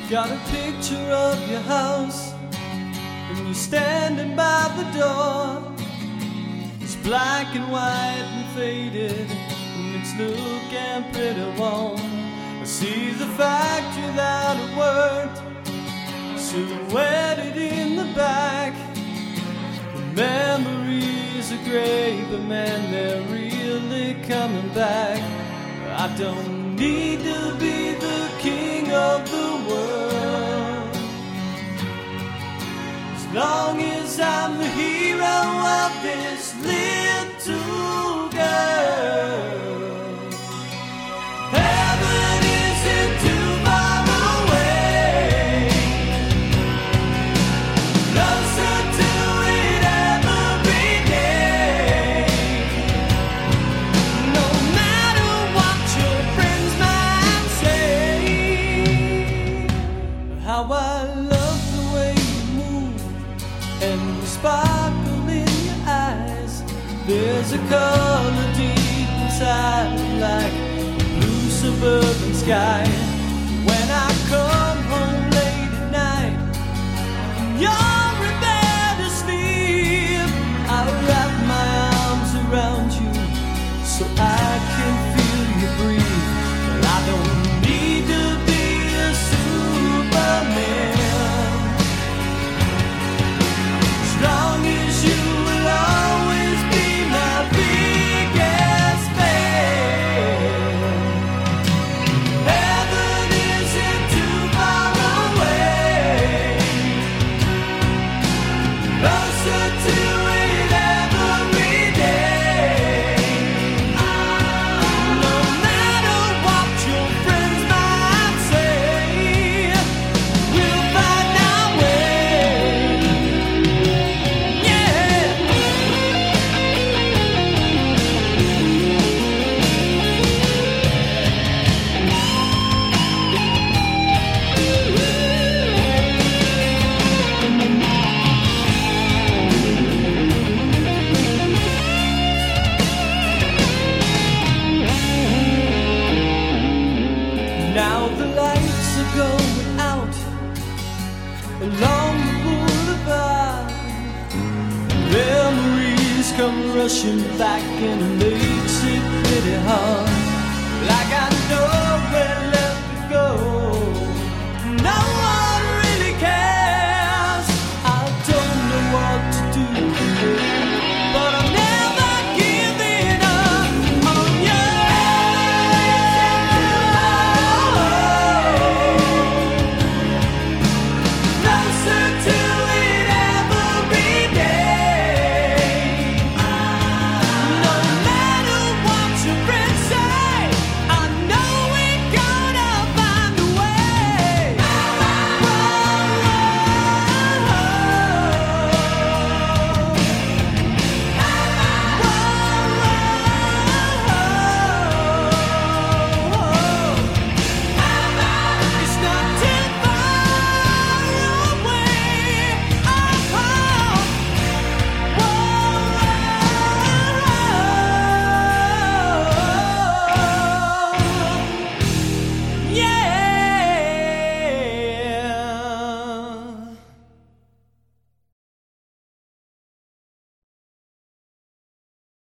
Got a picture of your house, and you're standing by the door. It's black and white and faded, and it's looking pretty warm. I see the factory that it worked, silhouetted in the back. The memories are great, but man, they're really coming back. I don't need to be the king of the world, as long as I'm the hero of this little girl. Heaven isn't too far away, closer to it every day. No matter what your friends might say, how I love the way you move and the sparkle in your eyes. There's a color deep inside, like a blue suburban sky. When I come home late at night and you're in bed asleep, I wrap my arms around you so I can feel you breathe. But I don't need to be a Superman, as long as you will always be my biggest fan. Heaven isn't too far away, closer to it every day. No matter what your friends might say, we'll find our way. Yeah. Now the lights are going out along the boulevard. Memories come rushing back and it makes it pretty hard. Like I know when